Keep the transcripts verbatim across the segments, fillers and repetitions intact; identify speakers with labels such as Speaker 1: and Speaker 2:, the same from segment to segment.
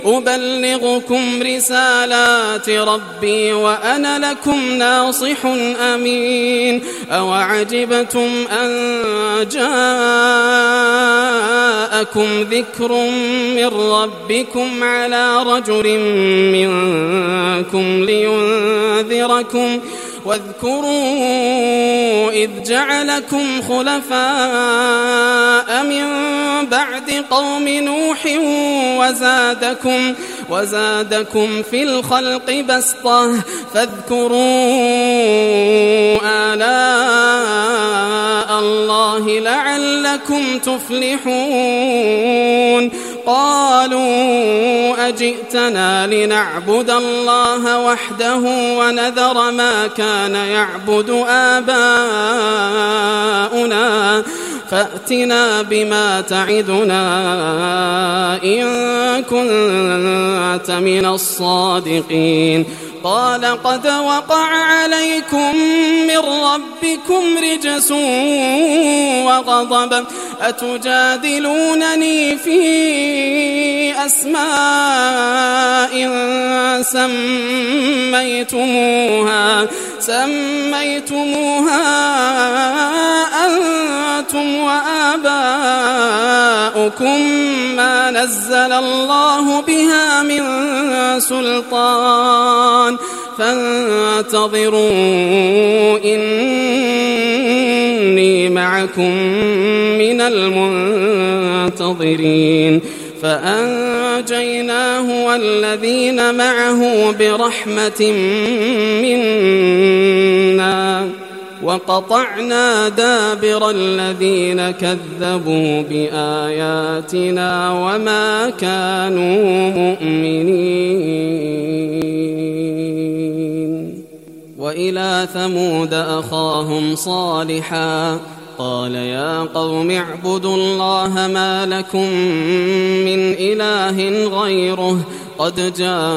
Speaker 1: أبلغكم رسالات ربي وأنا لكم ناصح أمين. أوعجبتم أن جاءكم ذكر من ربكم على رجل منكم لينذركم واذكروا إذ جعلكم خلفاء من بعد قوم نوح وزادكم, وزادكم في الخلق بسطة فاذكروا آلاء الله لعلكم تفلحون. قالوا أجئتنا لنعبد الله وحده ونذر ما كان يعبد آباؤنا فأتنا بما تعدنا إن كنت من الصادقين. قال قد وقع عليكم من ربكم رجس وغضب أتجادلونني في أسماء سميتموها, سميتموها أنتم وآباؤكم ما نزل الله بها من سلطان فانتظروا إني معكم من المنتظرين. فأنجيناه والذين معه برحمة منا وقطعنا دابر الذين كذبوا بآياتنا وما كانوا مؤمنين. وإلى ثمود أخاهم صالحا قال يا قوم اعبدوا الله ما لكم من إله غيره قد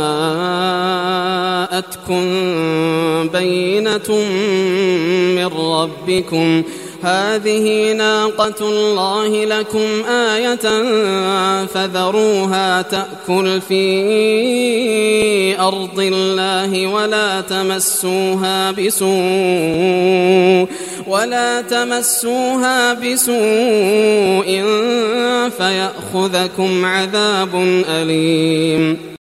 Speaker 1: جاءتكم بينة من ربكم هذه ناقة الله لكم آية فذروها تأكل في أرض الله ولا تمسوها بسوء ولا تمسوها بسوء فيأخذكم عذاب أليم.